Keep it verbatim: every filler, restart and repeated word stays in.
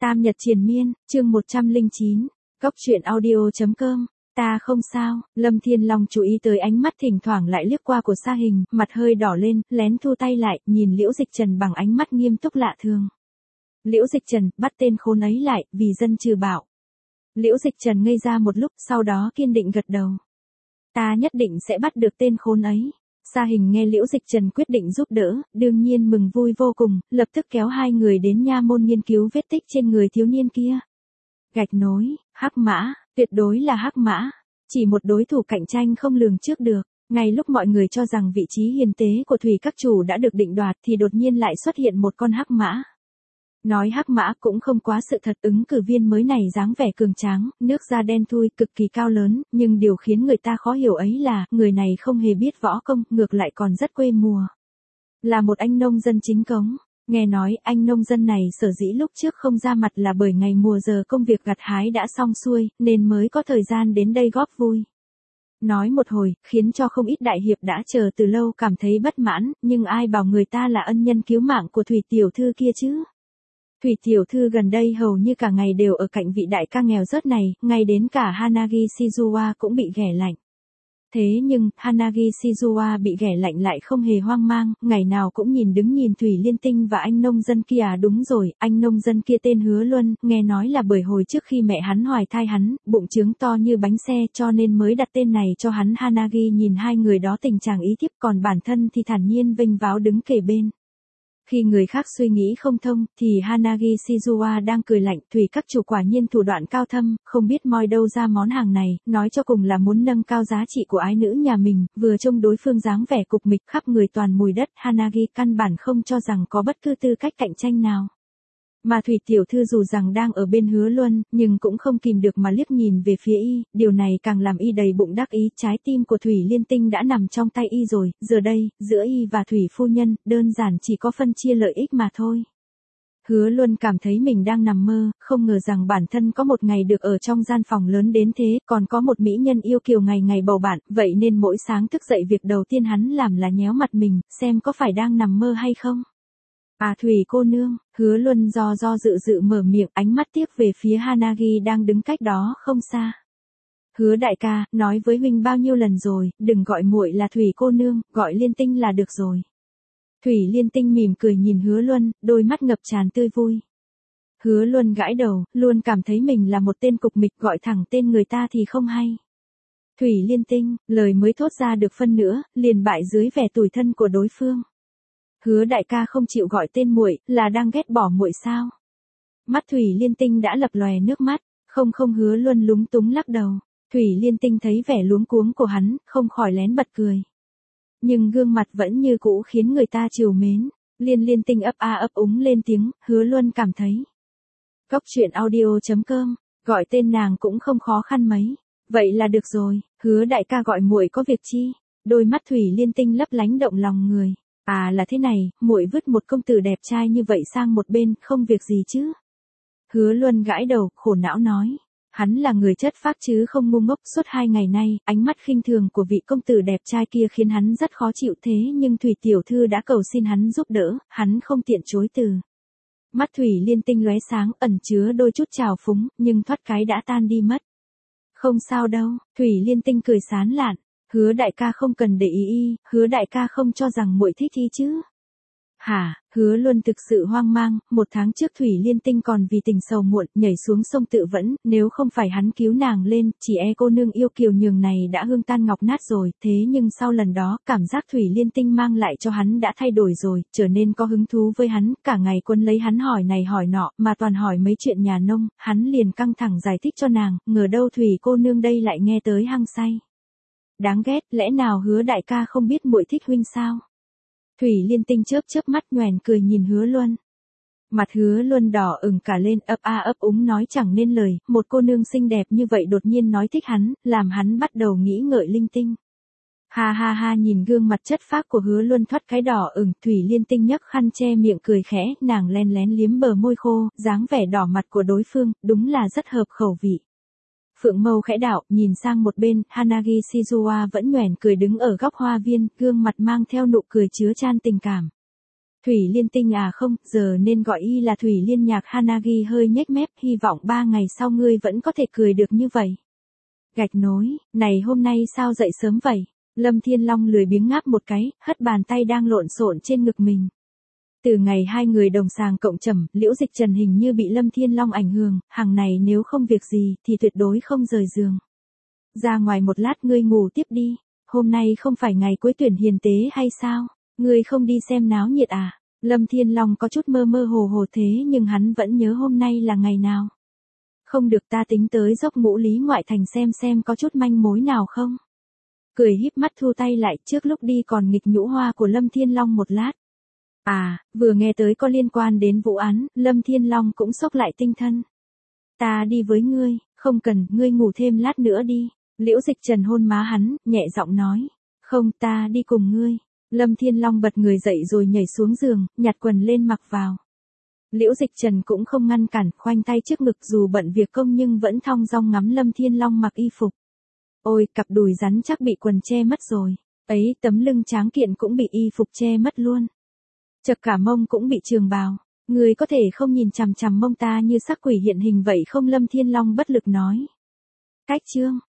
Tam Nhật Triền Miên, chương một trăm lẻ chín, Cốc truyện audio chấm com. Ta không sao. Lâm Thiên Long chú ý tới ánh mắt thỉnh thoảng lại liếc qua của Sa Hình, mặt hơi đỏ lên, lén thu tay lại, nhìn Liễu Dịch Trần bằng ánh mắt nghiêm túc lạ thường. Liễu Dịch Trần, bắt tên khốn ấy lại, vì dân trừ bạo. Liễu Dịch Trần ngây ra một lúc, sau đó kiên định gật đầu. Ta nhất định sẽ bắt được tên khốn ấy. Sa Hình nghe Liễu Dịch Trần quyết định giúp đỡ, đương nhiên mừng vui vô cùng, lập tức kéo hai người đến nha môn nghiên cứu vết tích trên người thiếu niên kia. Gạch nối, Hắc Mã, tuyệt đối là Hắc Mã, chỉ một đối thủ cạnh tranh không lường trước được. Ngay lúc mọi người cho rằng vị trí hiền tế của Thủy các chủ đã được định đoạt thì đột nhiên lại xuất hiện một con Hắc Mã. Nói Hắc Mã cũng không quá sự thật, ứng cử viên mới này dáng vẻ cường tráng, nước da đen thui, cực kỳ cao lớn, nhưng điều khiến người ta khó hiểu ấy là, người này không hề biết võ công, ngược lại còn rất quê mùa. Là một anh nông dân chính cống. Nghe nói anh nông dân này sở dĩ lúc trước không ra mặt là bởi ngày mùa giờ công việc gặt hái đã xong xuôi, nên mới có thời gian đến đây góp vui. Nói một hồi, khiến cho không ít đại hiệp đã chờ từ lâu cảm thấy bất mãn, nhưng ai bảo người ta là ân nhân cứu mạng của Thủy tiểu thư kia chứ. Thủy tiểu thư gần đây hầu như cả ngày đều ở cạnh vị đại ca nghèo rớt này, ngay đến cả Hanagi Shizuoa cũng bị ghẻ lạnh. Thế nhưng, Hanagi Shizuoa bị ghẻ lạnh lại không hề hoang mang, ngày nào cũng nhìn đứng nhìn Thủy Liên Tinh và anh nông dân kia. À đúng rồi, anh nông dân kia tên Hứa Luân, nghe nói là bởi hồi trước khi mẹ hắn hoài thai hắn, bụng trướng to như bánh xe cho nên mới đặt tên này cho hắn. Hanagi nhìn hai người đó tình trạng ý thiếp, còn bản thân thì thản nhiên vênh váo đứng kề bên. Khi người khác suy nghĩ không thông, thì Hanagi Shizuoa đang cười lạnh, Thủy các chủ quả nhiên thủ đoạn cao thâm, không biết moi đâu ra món hàng này, nói cho cùng là muốn nâng cao giá trị của ái nữ nhà mình, vừa trông đối phương dáng vẻ cục mịch khắp người toàn mùi đất, Hanagi căn bản không cho rằng có bất cứ tư cách cạnh tranh nào. Mà Thủy tiểu thư dù rằng đang ở bên Hứa Luân, nhưng cũng không kìm được mà liếc nhìn về phía y, điều này càng làm y đầy bụng đắc ý, trái tim của Thủy Liên Tinh đã nằm trong tay y rồi, giờ đây, giữa y và Thủy phu nhân, đơn giản chỉ có phân chia lợi ích mà thôi. Hứa Luân cảm thấy mình đang nằm mơ, không ngờ rằng bản thân có một ngày được ở trong gian phòng lớn đến thế, còn có một mỹ nhân yêu kiều ngày ngày bầu bạn, vậy nên mỗi sáng thức dậy việc đầu tiên hắn làm là nhéo mặt mình, xem có phải đang nằm mơ hay không. À Thủy cô nương, Hứa Luân do do dự dự mở miệng, ánh mắt tiếc về phía Hanagi đang đứng cách đó không xa. Hứa đại ca, nói với huynh bao nhiêu lần rồi, đừng gọi muội là Thủy cô nương, gọi Liên Tinh là được rồi. Thủy Liên Tinh mỉm cười nhìn Hứa Luân, đôi mắt ngập tràn tươi vui. Hứa Luân gãi đầu, luôn cảm thấy mình là một tên cục mịch, gọi thẳng tên người ta thì không hay. Thủy Liên Tinh, lời mới thốt ra được phân nữa, liền bại dưới vẻ tủi thân của đối phương. Hứa đại ca không chịu gọi tên muội, là đang ghét bỏ muội sao? Mắt Thủy Liên Tinh đã lập lòe nước mắt, không không Hứa Luân lúng túng lắc đầu. Thủy Liên Tinh thấy vẻ luống cuống của hắn, không khỏi lén bật cười. Nhưng gương mặt vẫn như cũ khiến người ta trìu mến. Liên Liên Tinh ấp a ấp úng lên tiếng, Hứa Luân cảm thấy. Cốc truyện audio chấm com, gọi tên nàng cũng không khó khăn mấy. Vậy là được rồi, Hứa đại ca gọi muội có việc chi? Đôi mắt Thủy Liên Tinh lấp lánh động lòng người. À là thế này, muội vứt một công tử đẹp trai như vậy sang một bên, không việc gì chứ? Hứa Luân gãi đầu, khổ não nói. Hắn là người chất phác chứ không ngu ngốc, suốt hai ngày nay, ánh mắt khinh thường của vị công tử đẹp trai kia khiến hắn rất khó chịu, thế nhưng Thủy tiểu thư đã cầu xin hắn giúp đỡ, hắn không tiện chối từ. Mắt Thủy Liên Tinh lóe sáng, ẩn chứa đôi chút trào phúng, nhưng thoát cái đã tan đi mất. Không sao đâu, Thủy Liên Tinh cười sán lạn. Hứa đại ca không cần để ý y, Hứa đại ca không cho rằng muội thích y chứ? Hả? Hứa Luân thực sự hoang mang, một tháng trước Thủy Liên Tinh còn vì tình sầu muộn, nhảy xuống sông tự vẫn, nếu không phải hắn cứu nàng lên, chỉ e cô nương yêu kiều nhường này đã hương tan ngọc nát rồi, thế nhưng sau lần đó, cảm giác Thủy Liên Tinh mang lại cho hắn đã thay đổi rồi, trở nên có hứng thú với hắn, cả ngày quân lấy hắn hỏi này hỏi nọ, mà toàn hỏi mấy chuyện nhà nông, hắn liền căng thẳng giải thích cho nàng, ngờ đâu Thủy cô nương đây lại nghe tới hăng say. Đáng ghét, lẽ nào Hứa đại ca không biết muội thích huynh sao? Thủy Liên Tinh chớp chớp mắt nhoẻn cười nhìn Hứa Luân. Mặt Hứa Luân đỏ ửng cả lên, ấp a ấp úng nói chẳng nên lời, một cô nương xinh đẹp như vậy đột nhiên nói thích hắn, làm hắn bắt đầu nghĩ ngợi linh tinh. Ha ha ha, nhìn gương mặt chất phác của Hứa Luân thoát cái đỏ ửng, Thủy Liên Tinh nhấc khăn che miệng cười khẽ, nàng len lén liếm bờ môi khô, dáng vẻ đỏ mặt của đối phương, đúng là rất hợp khẩu vị. Phượng mâu khẽ đảo, nhìn sang một bên, Hanagi Shizuoa vẫn nhoẻn cười đứng ở góc hoa viên, gương mặt mang theo nụ cười chứa chan tình cảm. Thủy Liên Tinh à không, giờ nên gọi y là Thủy Liên Nhạc. Hanagi hơi nhếch mép, hy vọng ba ngày sau ngươi vẫn có thể cười được như vậy. Gạch nối, này hôm nay sao dậy sớm vậy? Lâm Thiên Long lười biếng ngáp một cái, hất bàn tay đang lộn xộn trên ngực mình. Từ ngày hai người đồng sàng cộng trầm, Liễu Dịch Trần hình như bị Lâm Thiên Long ảnh hưởng, hàng này nếu không việc gì thì tuyệt đối không rời giường. Ra ngoài một lát ngươi ngủ tiếp đi, hôm nay không phải ngày cuối tuyển hiền tế hay sao? Ngươi không đi xem náo nhiệt à? Lâm Thiên Long có chút mơ mơ hồ hồ thế nhưng hắn vẫn nhớ hôm nay là ngày nào. Không được, ta tính tới dốc Ngũ Lý ngoại thành xem xem có chút manh mối nào không. Cười híp mắt thu tay lại, trước lúc đi còn nghịch nhũ hoa của Lâm Thiên Long một lát. À, vừa nghe tới có liên quan đến vụ án, Lâm Thiên Long cũng sốc lại tinh thần. Ta đi với ngươi, không cần, ngươi ngủ thêm lát nữa đi. Liễu Dịch Trần hôn má hắn, nhẹ giọng nói. Không, ta đi cùng ngươi. Lâm Thiên Long bật người dậy rồi nhảy xuống giường, nhặt quần lên mặc vào. Liễu Dịch Trần cũng không ngăn cản, khoanh tay trước ngực dù bận việc công nhưng vẫn thong dong ngắm Lâm Thiên Long mặc y phục. Ôi, cặp đùi rắn chắc bị quần che mất rồi. Ấy, tấm lưng tráng kiện cũng bị y phục che mất luôn. Chật cả mông cũng bị trường bào. Người có thể không nhìn chằm chằm mông ta như sắc quỷ hiện hình vậy không? Lâm Thiên Long bất lực nói. Cách chương.